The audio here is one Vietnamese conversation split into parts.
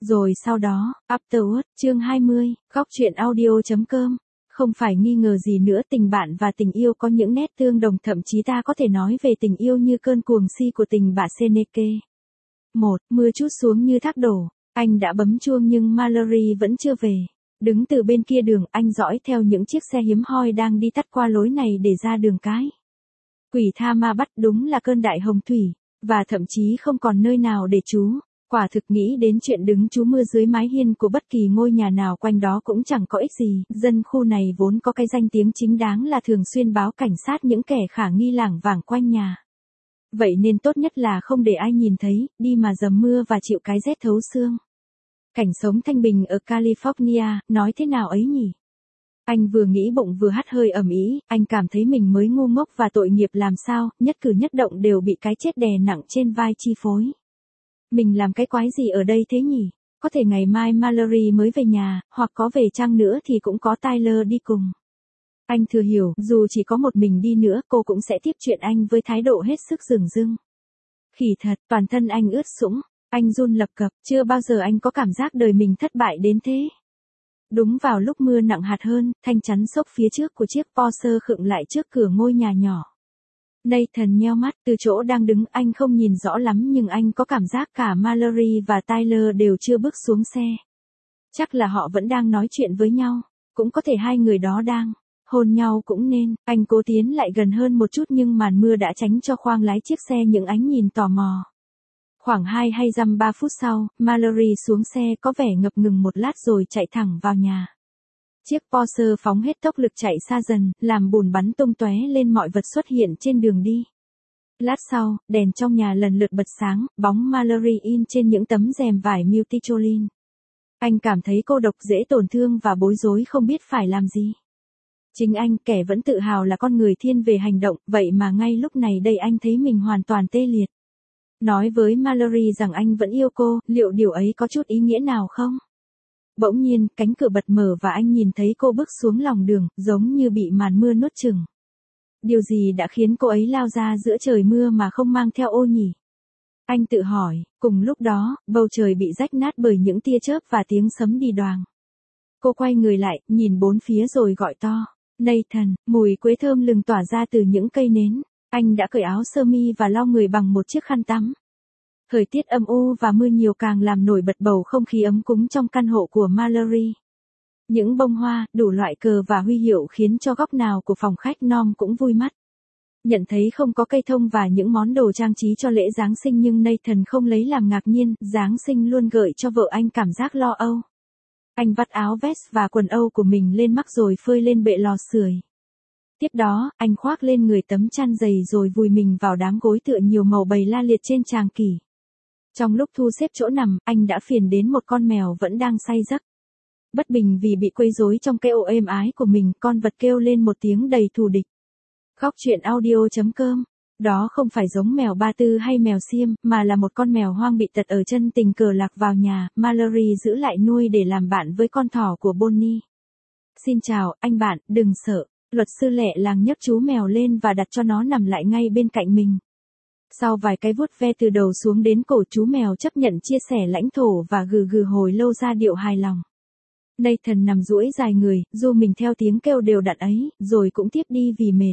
Rồi sau đó, Afterward, chương 20, góc truyện audio.com. Không phải nghi ngờ gì nữa, tình bạn và tình yêu có những nét tương đồng, thậm chí ta có thể nói về tình yêu như cơn cuồng si của tình bạn Seneca. 1. Mưa trút xuống như thác đổ. Anh đã bấm chuông nhưng Mallory vẫn chưa về. Đứng từ bên kia đường, anh dõi theo những chiếc xe hiếm hoi đang đi tắt qua lối này để ra đường cái. Quỷ tha ma bắt, đúng là cơn đại hồng thủy, và thậm chí không còn nơi nào để trú. Quả thực nghĩ đến chuyện đứng trú mưa dưới mái hiên của bất kỳ ngôi nhà nào quanh đó cũng chẳng có ích gì. Dân khu này vốn có cái danh tiếng chính đáng là thường xuyên báo cảnh sát những kẻ khả nghi lảng vảng quanh nhà. Vậy nên tốt nhất là không để ai nhìn thấy, đi mà dầm mưa và chịu cái rét thấu xương. Cảnh sống thanh bình ở California, nói thế nào ấy nhỉ? Anh vừa nghĩ bụng vừa hắt hơi ầm ĩ, anh cảm thấy mình mới ngu ngốc và tội nghiệp làm sao, nhất cử nhất động đều bị cái chết đè nặng trên vai chi phối. Mình làm cái quái gì ở đây thế nhỉ? Có thể ngày mai Mallory mới về nhà, hoặc có về chăng nữa thì cũng có Tyler đi cùng. Anh thừa hiểu, dù chỉ có một mình đi nữa, cô cũng sẽ tiếp chuyện anh với thái độ hết sức dửng dưng. Khỉ thật, toàn thân anh ướt sũng, anh run lập cập, chưa bao giờ anh có cảm giác đời mình thất bại đến thế. Đúng vào lúc mưa nặng hạt hơn, thanh chắn xốc phía trước của chiếc Porsche khựng lại trước cửa ngôi nhà nhỏ. Nathan nheo mắt, từ chỗ đang đứng anh không nhìn rõ lắm nhưng anh có cảm giác cả Mallory và Tyler đều chưa bước xuống xe. Chắc là họ vẫn đang nói chuyện với nhau, cũng có thể hai người đó đang hôn nhau cũng nên. Anh cố tiến lại gần hơn một chút nhưng màn mưa đã tránh cho khoang lái chiếc xe những ánh nhìn tò mò. Khoảng 2 hay dăm 3 phút sau, Mallory xuống xe có vẻ ngập ngừng một lát rồi chạy thẳng vào nhà. Chiếc Porsche phóng hết tốc lực chạy xa dần, làm bùn bắn tung tóe lên mọi vật xuất hiện trên đường đi. Lát sau, đèn trong nhà lần lượt bật sáng, bóng Mallory in trên những tấm rèm vải multicholin. Anh cảm thấy cô độc, dễ tổn thương và bối rối không biết phải làm gì. Chính anh, kẻ vẫn tự hào là con người thiên về hành động, vậy mà ngay lúc này đây anh thấy mình hoàn toàn tê liệt. Nói với Mallory rằng anh vẫn yêu cô, liệu điều ấy có chút ý nghĩa nào không? Bỗng nhiên, cánh cửa bật mở và anh nhìn thấy cô bước xuống lòng đường, giống như bị màn mưa nuốt chửng. Điều gì đã khiến cô ấy lao ra giữa trời mưa mà không mang theo ô nhỉ? Anh tự hỏi, cùng lúc đó, bầu trời bị rách nát bởi những tia chớp và tiếng sấm đi đoàng. Cô quay người lại, nhìn bốn phía rồi gọi to. Nathan, mùi quế thơm lừng tỏa ra từ những cây nến. Anh đã cởi áo sơ mi và lau người bằng một chiếc khăn tắm. Thời tiết âm u và mưa nhiều càng làm nổi bật bầu không khí ấm cúng trong căn hộ của Mallory. Những bông hoa, đủ loại cờ và huy hiệu khiến cho góc nào của phòng khách Nom cũng vui mắt. Nhận thấy không có cây thông và những món đồ trang trí cho lễ Giáng sinh nhưng Nathan không lấy làm ngạc nhiên, Giáng sinh luôn gợi cho vợ anh cảm giác lo âu. Anh vắt áo vest và quần âu của mình lên mắc rồi phơi lên bệ lò sưởi. Tiếp đó, anh khoác lên người tấm chăn dày rồi vùi mình vào đám gối tựa nhiều màu bày la liệt trên tràng kỷ. Trong lúc thu xếp chỗ nằm, anh đã phiền đến một con mèo vẫn đang say giấc. Bất bình vì bị quấy rối trong cái ổ êm ái của mình, con vật kêu lên một tiếng đầy thù địch. Góc truyện audio.com. Đó không phải giống mèo Ba Tư hay mèo Xiêm, mà là một con mèo hoang bị tật ở chân, tình cờ lạc vào nhà, Mallory giữ lại nuôi để làm bạn với con thỏ của Bonnie. Xin chào, anh bạn, đừng sợ. Luật sư lẹ làng nhấc chú mèo lên và đặt cho nó nằm lại ngay bên cạnh mình. Sau vài cái vuốt ve từ đầu xuống đến cổ, chú mèo chấp nhận chia sẻ lãnh thổ và gừ gừ hồi lâu ra điệu hài lòng. Nathan nằm duỗi dài người, du mình theo tiếng kêu đều đặn ấy, rồi cũng tiếp đi vì mệt.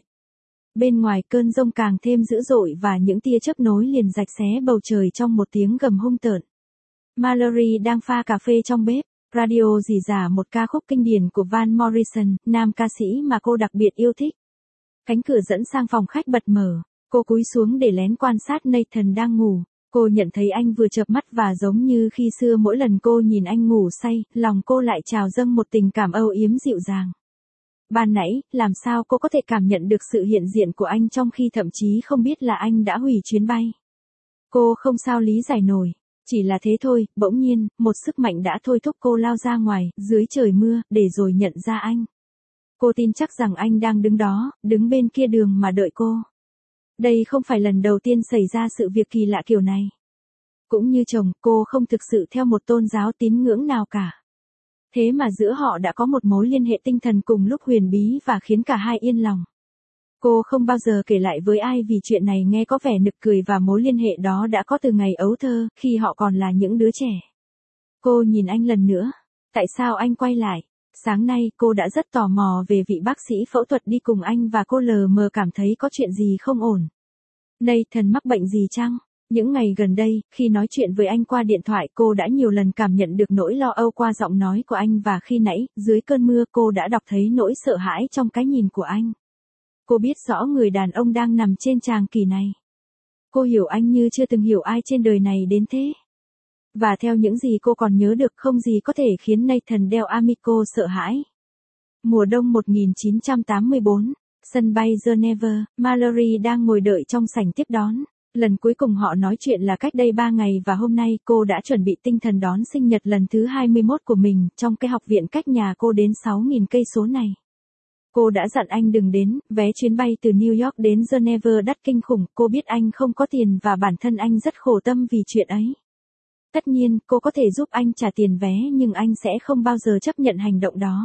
Bên ngoài cơn giông càng thêm dữ dội và những tia chớp nối liền rạch xé bầu trời trong một tiếng gầm hung tợn. Mallory đang pha cà phê trong bếp, radio rỉ rả một ca khúc kinh điển của Van Morrison, nam ca sĩ mà cô đặc biệt yêu thích. Cánh cửa dẫn sang phòng khách bật mở, cô cúi xuống để lén quan sát Nathan đang ngủ. Cô nhận thấy anh vừa chợp mắt và giống như khi xưa mỗi lần cô nhìn anh ngủ say, lòng cô lại trào dâng một tình cảm âu yếm dịu dàng. Ban nãy, làm sao cô có thể cảm nhận được sự hiện diện của anh trong khi thậm chí không biết là anh đã hủy chuyến bay? Cô không sao lý giải nổi. Chỉ là thế thôi, bỗng nhiên, một sức mạnh đã thôi thúc cô lao ra ngoài, dưới trời mưa, để rồi nhận ra anh. Cô tin chắc rằng anh đang đứng đó, đứng bên kia đường mà đợi cô. Đây không phải lần đầu tiên xảy ra sự việc kỳ lạ kiểu này. Cũng như chồng, cô không thực sự theo một tôn giáo tín ngưỡng nào cả. Thế mà giữa họ đã có một mối liên hệ tinh thần cùng lúc huyền bí và khiến cả hai yên lòng. Cô không bao giờ kể lại với ai vì chuyện này nghe có vẻ nực cười và mối liên hệ đó đã có từ ngày ấu thơ, khi họ còn là những đứa trẻ. Cô nhìn anh lần nữa. Tại sao anh quay lại? Sáng nay cô đã rất tò mò về vị bác sĩ phẫu thuật đi cùng anh và cô lờ mờ cảm thấy có chuyện gì không ổn. Nathan mắc bệnh gì chăng? Những ngày gần đây, khi nói chuyện với anh qua điện thoại cô đã nhiều lần cảm nhận được nỗi lo âu qua giọng nói của anh và khi nãy, dưới cơn mưa cô đã đọc thấy nỗi sợ hãi trong cái nhìn của anh. Cô biết rõ người đàn ông đang nằm trên tràng kỳ này. Cô hiểu anh như chưa từng hiểu ai trên đời này đến thế. Và theo những gì cô còn nhớ được không gì có thể khiến Nathan Del Amico sợ hãi. Mùa đông 1984, sân bay Geneva, Mallory đang ngồi đợi trong sảnh tiếp đón. Lần cuối cùng họ nói chuyện là cách đây 3 ngày và hôm nay cô đã chuẩn bị tinh thần đón sinh nhật lần thứ 21 của mình trong cái học viện cách nhà cô đến 6.000 cây số này. Cô đã dặn anh đừng đến, vé chuyến bay từ New York đến Geneva đắt kinh khủng, cô biết anh không có tiền và bản thân anh rất khổ tâm vì chuyện ấy. Tất nhiên, cô có thể giúp anh trả tiền vé nhưng anh sẽ không bao giờ chấp nhận hành động đó.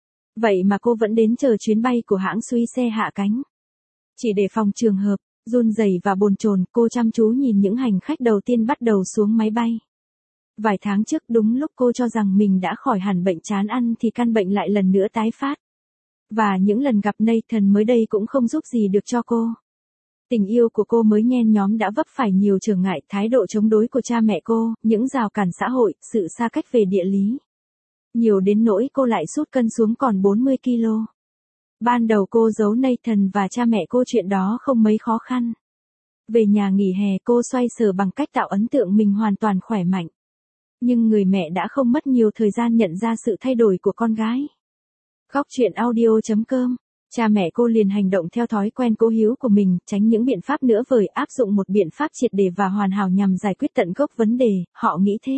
Vậy mà cô vẫn đến chờ chuyến bay của hãng Swissair hạ cánh. Chỉ để phòng trường hợp, run rẩy và bồn chồn, cô chăm chú nhìn những hành khách đầu tiên bắt đầu xuống máy bay. Vài tháng trước đúng lúc cô cho rằng mình đã khỏi hẳn bệnh chán ăn thì căn bệnh lại lần nữa tái phát. Và những lần gặp Nathan mới đây cũng không giúp gì được cho cô. Tình yêu của cô mới nhen nhóm đã vấp phải nhiều trở ngại, thái độ chống đối của cha mẹ cô, những rào cản xã hội, sự xa cách về địa lý. Nhiều đến nỗi cô lại sút cân xuống còn 40 kg. Ban đầu cô giấu Nathan và cha mẹ cô chuyện đó không mấy khó khăn. Về nhà nghỉ hè cô xoay sở bằng cách tạo ấn tượng mình hoàn toàn khỏe mạnh. Nhưng người mẹ đã không mất nhiều thời gian nhận ra sự thay đổi của con gái. Góc chuyện audio.com. Cha mẹ cô liền hành động theo thói quen cố hữu của mình, tránh những biện pháp nữa vời, áp dụng một biện pháp triệt để và hoàn hảo nhằm giải quyết tận gốc vấn đề, họ nghĩ thế.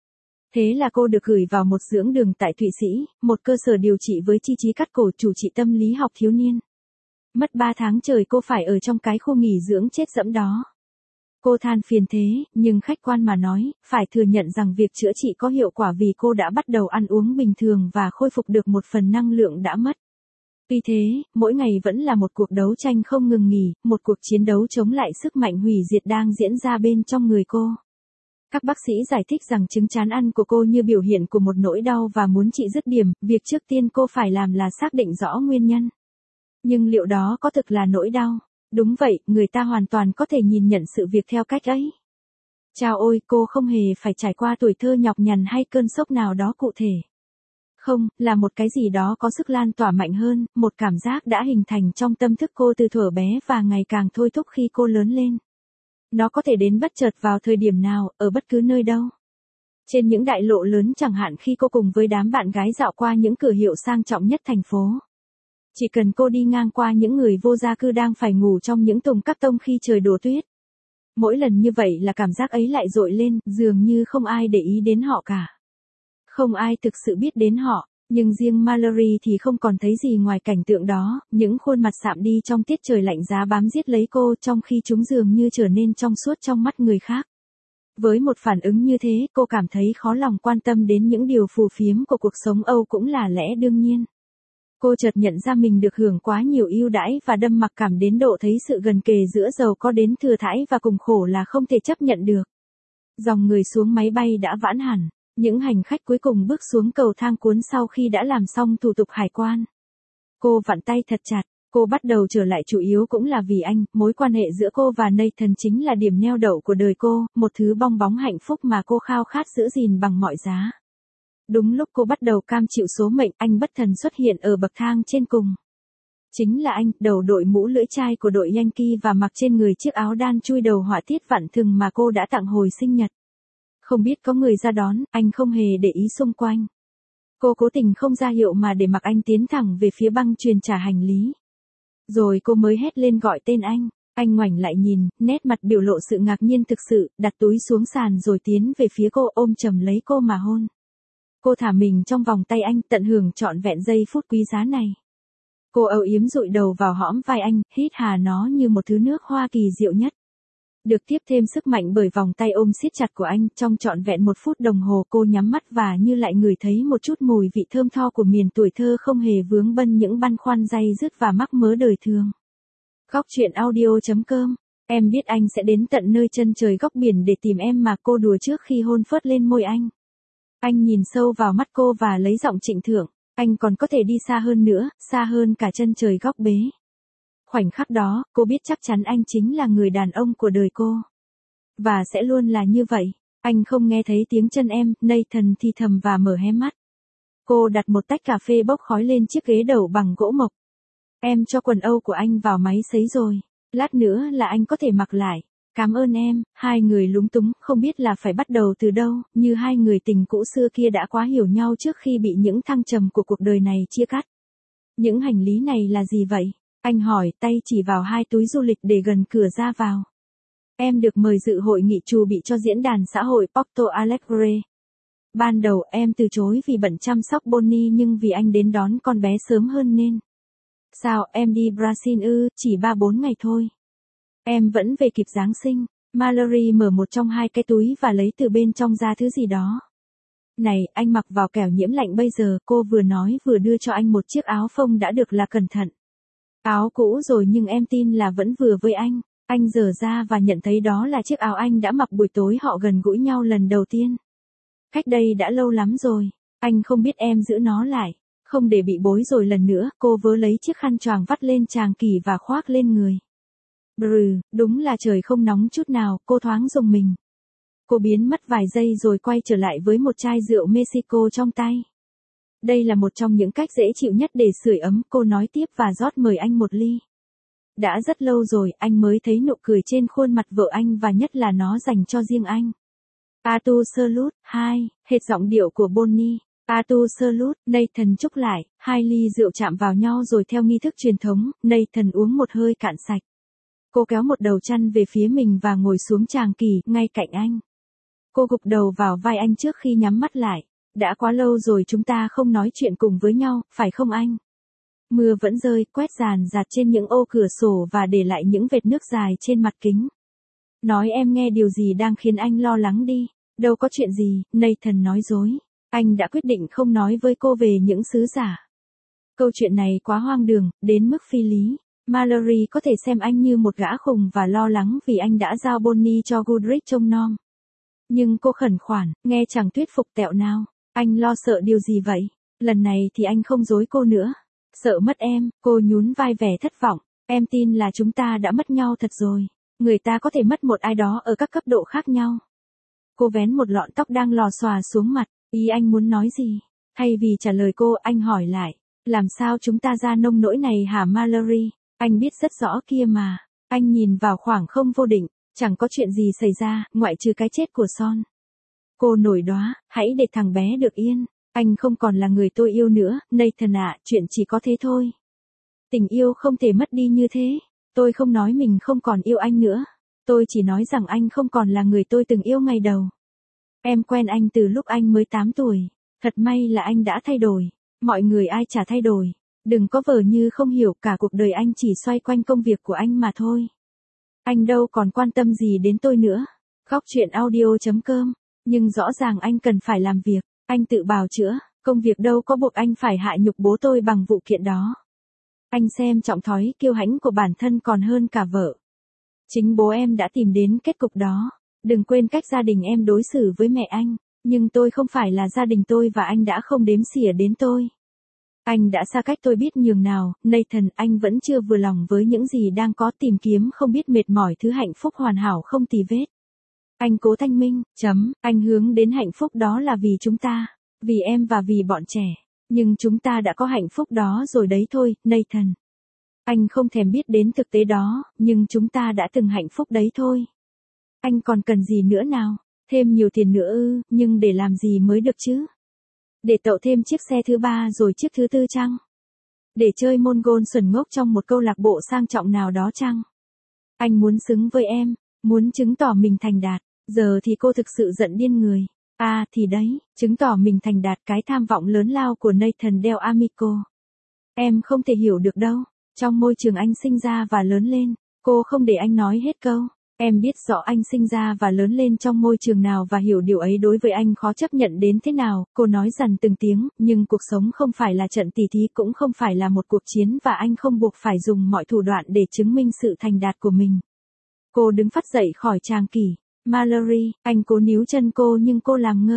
Thế là cô được gửi vào một dưỡng đường tại Thụy Sĩ, một cơ sở điều trị với chi trí cắt cổ, chủ trị tâm lý học thiếu niên. Mất 3 tháng trời cô phải ở trong cái khu nghỉ dưỡng chết dẫm đó. Cô than phiền thế, nhưng khách quan mà nói, phải thừa nhận rằng việc chữa trị có hiệu quả vì cô đã bắt đầu ăn uống bình thường và khôi phục được một phần năng lượng đã mất. Tuy thế, mỗi ngày vẫn là một cuộc đấu tranh không ngừng nghỉ, một cuộc chiến đấu chống lại sức mạnh hủy diệt đang diễn ra bên trong người cô. Các bác sĩ giải thích rằng chứng chán ăn của cô như biểu hiện của một nỗi đau và muốn trị dứt điểm, việc trước tiên cô phải làm là xác định rõ nguyên nhân. Nhưng liệu đó có thực là nỗi đau? Đúng vậy, người ta hoàn toàn có thể nhìn nhận sự việc theo cách ấy. Chao ôi, cô không hề phải trải qua tuổi thơ nhọc nhằn hay cơn sốc nào đó cụ thể. Không, là một cái gì đó có sức lan tỏa mạnh hơn, một cảm giác đã hình thành trong tâm thức cô từ thuở bé và ngày càng thôi thúc khi cô lớn lên. Nó có thể đến bất chợt vào thời điểm nào, ở bất cứ nơi đâu. Trên những đại lộ lớn chẳng hạn khi cô cùng với đám bạn gái dạo qua những cửa hiệu sang trọng nhất thành phố. Chỉ cần cô đi ngang qua những người vô gia cư đang phải ngủ trong những thùng cắt tông khi trời đổ tuyết. Mỗi lần như vậy là cảm giác ấy lại dội lên, dường như không ai để ý đến họ cả. Không ai thực sự biết đến họ, nhưng riêng Mallory thì không còn thấy gì ngoài cảnh tượng đó, những khuôn mặt sạm đi trong tiết trời lạnh giá bám giết lấy cô trong khi chúng dường như trở nên trong suốt trong mắt người khác. Với một phản ứng như thế, cô cảm thấy khó lòng quan tâm đến những điều phù phiếm của cuộc sống Âu cũng là lẽ đương nhiên. Cô chợt nhận ra mình được hưởng quá nhiều ưu đãi và đâm mặc cảm đến độ thấy sự gần kề giữa giàu có đến thừa thãi và cùng khổ là không thể chấp nhận được. Dòng người xuống máy bay đã vãn hẳn. Những hành khách cuối cùng bước xuống cầu thang cuốn sau khi đã làm xong thủ tục hải quan. Cô vặn tay thật chặt, cô bắt đầu trở lại chủ yếu cũng là vì anh, mối quan hệ giữa cô và Nathan chính là điểm neo đậu của đời cô, một thứ bong bóng hạnh phúc mà cô khao khát giữ gìn bằng mọi giá. Đúng lúc cô bắt đầu cam chịu số mệnh, anh bất thần xuất hiện ở bậc thang trên cùng. Chính là anh, đầu đội mũ lưỡi chai của đội Yankee và mặc trên người chiếc áo đan chui đầu họa tiết vặn thừng mà cô đã tặng hồi sinh nhật. Không biết có người ra đón, anh không hề để ý xung quanh. Cô cố tình không ra hiệu mà để mặc anh tiến thẳng về phía băng chuyền trả hành lý. Rồi cô mới hét lên gọi tên anh ngoảnh lại nhìn, nét mặt biểu lộ sự ngạc nhiên thực sự, đặt túi xuống sàn rồi tiến về phía cô ôm chầm lấy cô mà hôn. Cô thả mình trong vòng tay anh, tận hưởng trọn vẹn giây phút quý giá này. Cô âu yếm dụi đầu vào hõm vai anh, hít hà nó như một thứ nước hoa kỳ diệu nhất. Được tiếp thêm sức mạnh bởi vòng tay ôm siết chặt của anh, trong trọn vẹn 1 phút đồng hồ cô nhắm mắt và như lại ngửi thấy một chút mùi vị thơm tho của miền tuổi thơ không hề vướng bân những băn khoăn day dứt và mắc mớ đời thường. Góc chuyện audio.com. Em biết anh sẽ đến tận nơi chân trời góc biển để tìm em mà cô đùa trước khi hôn phớt lên môi anh. Anh nhìn sâu vào mắt cô và lấy giọng trịnh thượng, anh còn có thể đi xa hơn nữa, xa hơn cả chân trời góc bế. Khoảnh khắc đó, cô biết chắc chắn anh chính là người đàn ông của đời cô. Và sẽ luôn là như vậy. Anh không nghe thấy tiếng chân em, Nathan thì thầm và mở hé mắt. Cô đặt một tách cà phê bốc khói lên chiếc ghế đầu bằng gỗ mộc. Em cho quần âu của anh vào máy sấy rồi. Lát nữa là anh có thể mặc lại. Cảm ơn em. Hai người lúng túng, không biết là phải bắt đầu từ đâu, như hai người tình cũ xưa kia đã quá hiểu nhau trước khi bị những thăng trầm của cuộc đời này chia cắt. Những hành lý này là gì vậy? Anh hỏi, tay chỉ vào hai túi du lịch để gần cửa ra vào. Em được mời dự hội nghị chuẩn bị cho diễn đàn xã hội Porto Alegre. Ban đầu em từ chối vì bận chăm sóc Bonnie nhưng vì anh đến đón con bé sớm hơn nên. Sao em đi Brazil ư, chỉ 3-4 ngày thôi. Em vẫn về kịp Giáng sinh. Mallory mở một trong hai cái túi và lấy từ bên trong ra thứ gì đó. Này, anh mặc vào kẻo nhiễm lạnh bây giờ, cô vừa nói vừa đưa cho anh một chiếc áo phông đã được là cẩn thận. Áo cũ rồi nhưng em tin là vẫn vừa với anh. Anh giở ra và nhận thấy đó là chiếc áo anh đã mặc buổi tối họ gần gũi nhau lần đầu tiên. Cách đây đã lâu lắm rồi. Anh không biết em giữ nó lại. Không để bị bối rồi lần nữa, cô vớ lấy chiếc khăn choàng vắt lên tràng kỷ và khoác lên người. Brừ, đúng là trời không nóng chút nào, cô thoáng rùng mình. Cô biến mất vài giây rồi quay trở lại với một chai rượu Mexico trong tay. Đây là một trong những cách dễ chịu nhất để sưởi ấm, cô nói tiếp và rót mời anh một ly. Đã rất lâu rồi, anh mới thấy nụ cười trên khuôn mặt vợ anh và nhất là nó dành cho riêng anh. Atu Salute, 2, hệt giọng điệu của Bonnie. Atu Salute, Nathan chúc lại, hai ly rượu chạm vào nhau rồi theo nghi thức truyền thống, Nathan uống một hơi cạn sạch. Cô kéo một đầu chăn về phía mình và ngồi xuống tràng kỷ, ngay cạnh anh. Cô gục đầu vào vai anh trước khi nhắm mắt lại. Đã quá lâu rồi chúng ta không nói chuyện cùng với nhau, phải không anh? Mưa vẫn rơi, quét ràn rạt trên những ô cửa sổ và để lại những vệt nước dài trên mặt kính. Nói em nghe điều gì đang khiến anh lo lắng đi. Đâu có chuyện gì, Nathan nói dối. Anh đã quyết định không nói với cô về những sứ giả. Câu chuyện này quá hoang đường, đến mức phi lý. Mallory có thể xem anh như một gã khùng và lo lắng vì anh đã giao Bonnie cho Goodrich trông nom. Nhưng cô khẩn khoản, nghe chẳng thuyết phục tẹo nào. Anh lo sợ điều gì vậy? Lần này thì anh không dối cô nữa. Sợ mất em, cô nhún vai vẻ thất vọng. Em tin là chúng ta đã mất nhau thật rồi. Người ta có thể mất một ai đó ở các cấp độ khác nhau. Cô vén một lọn tóc đang lò xòa xuống mặt. Ý anh muốn nói gì? Thay vì trả lời cô, anh hỏi lại. Làm sao chúng ta ra nông nỗi này hả Mallory? Anh biết rất rõ kia mà. Anh nhìn vào khoảng không vô định. Chẳng có chuyện gì xảy ra, ngoại trừ cái chết của Son. Cô nổi đoá, hãy để thằng bé được yên. Anh không còn là người tôi yêu nữa, Nathan ạ, chuyện chỉ có thế thôi. Tình yêu không thể mất đi như thế. Tôi không nói mình không còn yêu anh nữa. Tôi chỉ nói rằng anh không còn là người tôi từng yêu ngày đầu. Em quen anh từ lúc anh mới 8 tuổi. Thật may là anh đã thay đổi. Mọi người ai chả thay đổi. Đừng có vờ như không hiểu, cả cuộc đời anh chỉ xoay quanh công việc của anh mà thôi. Anh đâu còn quan tâm gì đến tôi nữa. Góc chuyện audio.com. Nhưng rõ ràng anh cần phải làm việc. Anh tự bào chữa. Công việc đâu có buộc anh phải hạ nhục bố tôi bằng vụ kiện đó. Anh xem trọng thói kiêu hãnh của bản thân còn hơn cả vợ. Chính bố em đã tìm đến kết cục đó. Đừng quên cách gia đình em đối xử với mẹ anh. Nhưng tôi không phải là gia đình tôi và anh đã không đếm xỉa đến tôi. Anh đã xa cách tôi biết nhường nào, Nathan, anh vẫn chưa vừa lòng với những gì đang có, tìm kiếm không biết mệt mỏi thứ hạnh phúc hoàn hảo không tì vết. Anh cố thanh minh, anh hướng đến hạnh phúc đó là vì chúng ta, vì em và vì bọn trẻ. Nhưng chúng ta đã có hạnh phúc đó rồi đấy thôi, Nathan. Anh không thèm biết đến thực tế đó, nhưng chúng ta đã từng hạnh phúc đấy thôi. Anh còn cần gì nữa nào? Thêm nhiều tiền nữa ư, nhưng để làm gì mới được chứ? Để tậu thêm chiếc xe thứ 3 rồi chiếc thứ 4 chăng? Để chơi môn golf xuẩn ngốc trong một câu lạc bộ sang trọng nào đó chăng? Anh muốn xứng với em, muốn chứng tỏ mình thành đạt. Giờ thì cô thực sự giận điên người. À thì đấy, chứng tỏ mình thành đạt, cái tham vọng lớn lao của Nathan Del Amico. Em không thể hiểu được đâu. Trong môi trường anh sinh ra và lớn lên, cô không để anh nói hết câu. Em biết rõ anh sinh ra và lớn lên trong môi trường nào và hiểu điều ấy đối với anh khó chấp nhận đến thế nào, cô nói dằn từng tiếng, nhưng cuộc sống không phải là trận tỉ thí, cũng không phải là một cuộc chiến và anh không buộc phải dùng mọi thủ đoạn để chứng minh sự thành đạt của mình. Cô đứng phắt dậy khỏi tràng kỷ. Mallory, anh cố níu chân cô nhưng cô làm ngơ.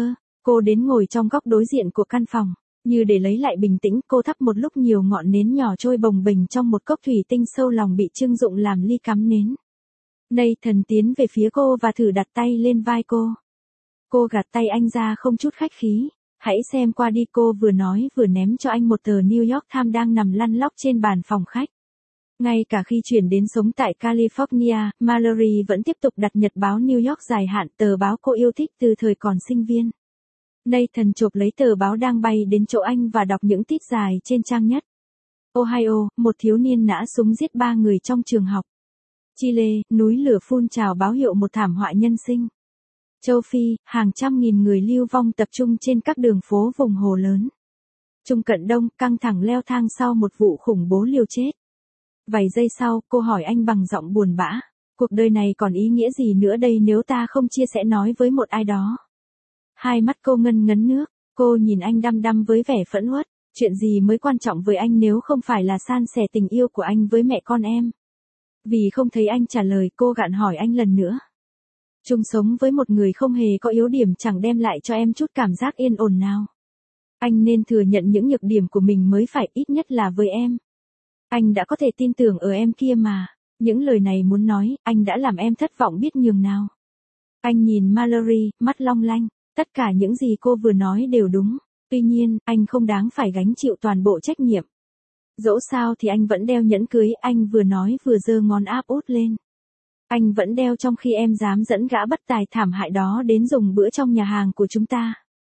Cô đến ngồi trong góc đối diện của căn phòng. Như để lấy lại bình tĩnh, cô thắp một lúc nhiều ngọn nến nhỏ trôi bồng bềnh trong một cốc thủy tinh sâu lòng bị trưng dụng làm ly cắm nến. Nathan tiến về phía cô và thử đặt tay lên vai cô. Cô gạt tay anh ra không chút khách khí. Hãy xem qua đi, cô vừa nói vừa ném cho anh một tờ New York Times đang nằm lăn lóc trên bàn phòng khách. Ngay cả khi chuyển đến sống tại California, Mallory vẫn tiếp tục đặt nhật báo New York dài hạn, tờ báo cô yêu thích từ thời còn sinh viên. Nathan chộp lấy tờ báo đang bay đến chỗ anh và đọc những tít dài trên trang nhất. Ohio, một thiếu niên nã súng giết 3 người trong trường học. Chile, núi lửa phun trào báo hiệu một thảm họa nhân sinh. Châu Phi, hàng trăm nghìn người lưu vong tập trung trên các đường phố vùng hồ lớn. Trung Cận Đông, căng thẳng leo thang sau một vụ khủng bố liều chết. Vài giây sau, cô hỏi anh bằng giọng buồn bã. Cuộc đời này còn ý nghĩa gì nữa đây nếu ta không chia sẻ nói với một ai đó? Hai mắt cô ngân ngấn nước, cô nhìn anh đăm đăm với vẻ phẫn uất. Chuyện gì mới quan trọng với anh nếu không phải là san sẻ tình yêu của anh với mẹ con em? Vì không thấy anh trả lời, cô gạn hỏi anh lần nữa. Chung sống với một người không hề có yếu điểm chẳng đem lại cho em chút cảm giác yên ổn nào. Anh nên thừa nhận những nhược điểm của mình mới phải, ít nhất là với em. Anh đã có thể tin tưởng ở em kia mà. Những lời này muốn nói, anh đã làm em thất vọng biết nhường nào. Anh nhìn Mallory, mắt long lanh. Tất cả những gì cô vừa nói đều đúng. Tuy nhiên, anh không đáng phải gánh chịu toàn bộ trách nhiệm. Dẫu sao thì anh vẫn đeo nhẫn cưới, anh vừa nói vừa giơ ngón áp út lên. Anh vẫn đeo trong khi em dám dẫn gã bất tài thảm hại đó đến dùng bữa trong nhà hàng của chúng ta.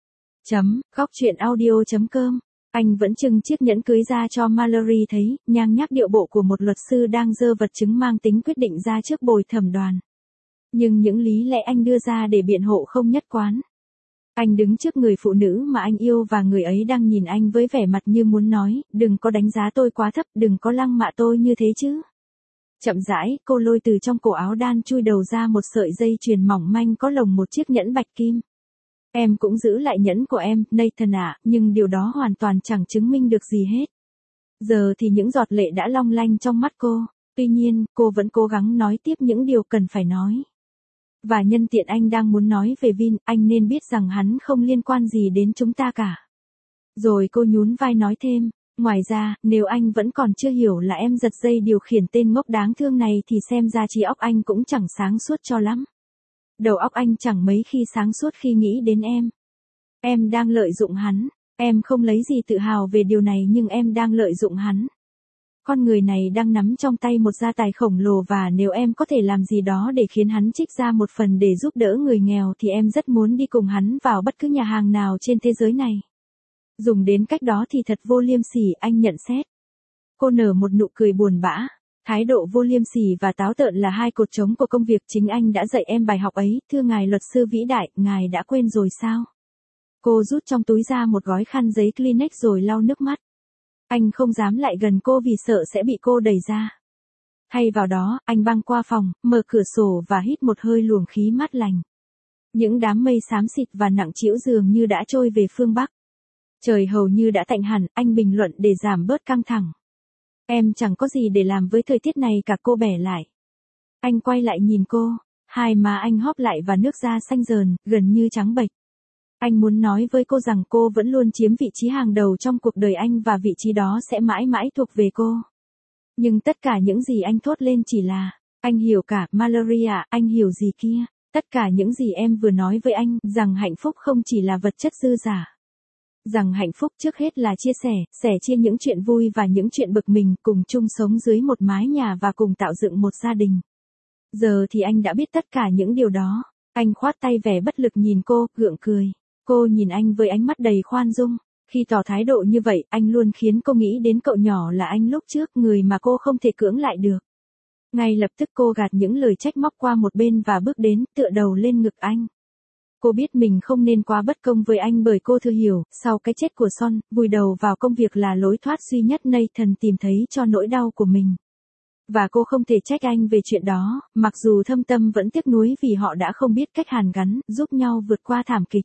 Góc truyện audio.com. Anh vẫn trưng chiếc nhẫn cưới ra cho Mallory thấy, nhang nhác điệu bộ của một luật sư đang giơ vật chứng mang tính quyết định ra trước bồi thẩm đoàn. Nhưng những lý lẽ anh đưa ra để biện hộ không nhất quán. Anh đứng trước người phụ nữ mà anh yêu và người ấy đang nhìn anh với vẻ mặt như muốn nói, đừng có đánh giá tôi quá thấp, đừng có lăng mạ tôi như thế chứ. Chậm rãi, cô lôi từ trong cổ áo đan chui đầu ra một sợi dây chuyền mỏng manh có lồng một chiếc nhẫn bạch kim. Em cũng giữ lại nhẫn của em, Nathan ạ, nhưng điều đó hoàn toàn chẳng chứng minh được gì hết. Giờ thì những giọt lệ đã long lanh trong mắt cô, tuy nhiên, cô vẫn cố gắng nói tiếp những điều cần phải nói. Và nhân tiện anh đang muốn nói về Vin, anh nên biết rằng hắn không liên quan gì đến chúng ta cả. Rồi cô nhún vai nói thêm, ngoài ra, nếu anh vẫn còn chưa hiểu là em giật dây điều khiển tên ngốc đáng thương này thì xem ra trí óc anh cũng chẳng sáng suốt cho lắm. Đầu óc anh chẳng mấy khi sáng suốt khi nghĩ đến em. Em đang lợi dụng hắn, em không lấy gì tự hào về điều này nhưng em đang lợi dụng hắn. Con người này đang nắm trong tay một gia tài khổng lồ và nếu em có thể làm gì đó để khiến hắn trích ra một phần để giúp đỡ người nghèo thì em rất muốn đi cùng hắn vào bất cứ nhà hàng nào trên thế giới này. Dùng đến cách đó thì thật vô liêm sỉ, anh nhận xét. Cô nở một nụ cười buồn bã. Thái độ vô liêm sỉ và táo tợn là hai cột trống của công việc chính anh đã dạy em bài học ấy, thưa ngài luật sư vĩ đại, ngài đã quên rồi sao? Cô rút trong túi ra một gói khăn giấy Kleenex rồi lau nước mắt. Anh không dám lại gần cô vì sợ sẽ bị cô đẩy ra. Thay vào đó, anh băng qua phòng, mở cửa sổ và hít một hơi luồng khí mát lành. Những đám mây xám xịt và nặng trĩu dường như đã trôi về phương Bắc. Trời hầu như đã tạnh hẳn, anh bình luận để giảm bớt căng thẳng. Em chẳng có gì để làm với thời tiết này cả, cô bẻ lại. Anh quay lại nhìn cô, hai má anh hóp lại và nước da xanh dờn, gần như trắng bệch. Anh muốn nói với cô rằng cô vẫn luôn chiếm vị trí hàng đầu trong cuộc đời anh và vị trí đó sẽ mãi mãi thuộc về cô. Nhưng tất cả những gì anh thốt lên chỉ là, anh hiểu cả, Mallory ạ, anh hiểu gì kia. Tất cả những gì em vừa nói với anh, rằng hạnh phúc không chỉ là vật chất dư dả. Rằng hạnh phúc trước hết là chia sẻ chia những chuyện vui và những chuyện bực mình, cùng chung sống dưới một mái nhà và cùng tạo dựng một gia đình. Giờ thì anh đã biết tất cả những điều đó. Anh khoát tay vẻ bất lực nhìn cô, gượng cười. Cô nhìn anh với ánh mắt đầy khoan dung. Khi tỏ thái độ như vậy, anh luôn khiến cô nghĩ đến cậu nhỏ là anh lúc trước, người mà cô không thể cưỡng lại được. Ngay lập tức cô gạt những lời trách móc qua một bên và bước đến, tựa đầu lên ngực anh. Cô biết mình không nên quá bất công với anh bởi cô thừa hiểu, sau cái chết của Son, vùi đầu vào công việc là lối thoát duy nhất Nathan tìm thấy cho nỗi đau của mình. Và cô không thể trách anh về chuyện đó, mặc dù thâm tâm vẫn tiếc nuối vì họ đã không biết cách hàn gắn, giúp nhau vượt qua thảm kịch.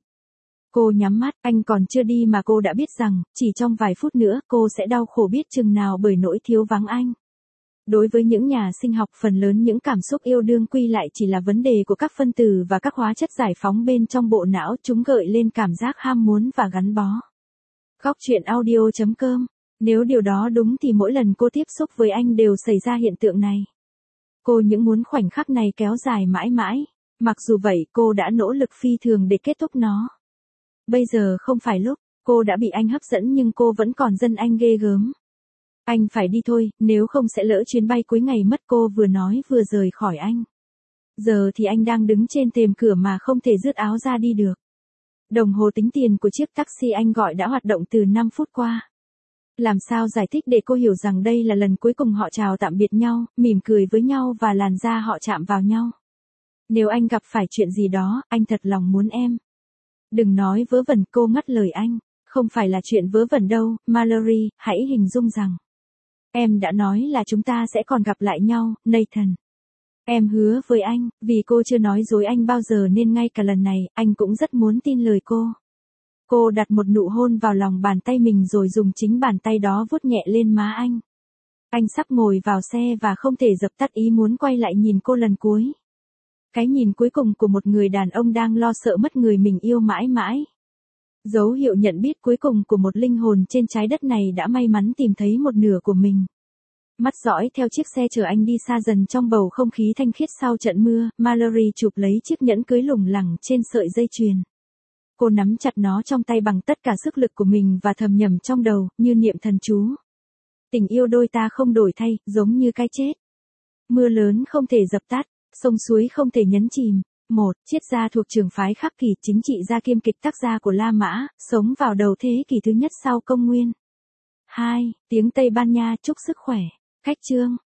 Cô nhắm mắt, anh còn chưa đi mà cô đã biết rằng, chỉ trong vài phút nữa cô sẽ đau khổ biết chừng nào bởi nỗi thiếu vắng anh. Đối với những nhà sinh học, phần lớn những cảm xúc yêu đương quy lại chỉ là vấn đề của các phân tử và các hóa chất giải phóng bên trong bộ não, chúng gợi lên cảm giác ham muốn và gắn bó. Góc truyện audio.com. Nếu điều đó đúng thì mỗi lần cô tiếp xúc với anh đều xảy ra hiện tượng này. Cô những muốn khoảnh khắc này kéo dài mãi mãi. Mặc dù vậy, cô đã nỗ lực phi thường để kết thúc nó. Bây giờ không phải lúc, cô đã bị anh hấp dẫn nhưng cô vẫn còn dân anh ghê gớm. Anh phải đi thôi, nếu không sẽ lỡ chuyến bay cuối ngày mất, cô vừa nói vừa rời khỏi anh. Giờ thì anh đang đứng trên thềm cửa mà không thể rứt áo ra đi được. Đồng hồ tính tiền của chiếc taxi anh gọi đã hoạt động từ 5 phút qua. Làm sao giải thích để cô hiểu rằng đây là lần cuối cùng họ chào tạm biệt nhau, mỉm cười với nhau và làn da họ chạm vào nhau. Nếu anh gặp phải chuyện gì đó, anh thật lòng muốn em. Đừng nói vớ vẩn, cô ngắt lời anh. Không phải là chuyện vớ vẩn đâu, Mallory, hãy hình dung rằng. Em đã nói là chúng ta sẽ còn gặp lại nhau, Nathan. Em hứa với anh, vì cô chưa nói dối anh bao giờ nên ngay cả lần này, anh cũng rất muốn tin lời cô. Cô đặt một nụ hôn vào lòng bàn tay mình rồi dùng chính bàn tay đó vuốt nhẹ lên má anh. Anh sắp ngồi vào xe và không thể dập tắt ý muốn quay lại nhìn cô lần cuối. Cái nhìn cuối cùng của một người đàn ông đang lo sợ mất người mình yêu mãi mãi. Dấu hiệu nhận biết cuối cùng của một linh hồn trên trái đất này đã may mắn tìm thấy một nửa của mình. Mắt dõi theo chiếc xe chở anh đi xa dần trong bầu không khí thanh khiết sau trận mưa, Mallory chụp lấy chiếc nhẫn cưới lủng lẳng trên sợi dây chuyền. Cô nắm chặt nó trong tay bằng tất cả sức lực của mình và thầm nhẩm trong đầu, như niệm thần chú. Tình yêu đôi ta không đổi thay, giống như cái chết. Mưa lớn không thể dập tắt, sông suối không thể nhấn chìm. 1. Triết gia thuộc trường phái Khắc Kỷ, chính trị gia kiêm kịch tác gia của La Mã, sống vào đầu thế kỷ thứ nhất sau công nguyên. 2. Tiếng Tây Ban Nha chúc sức khỏe. Cách chương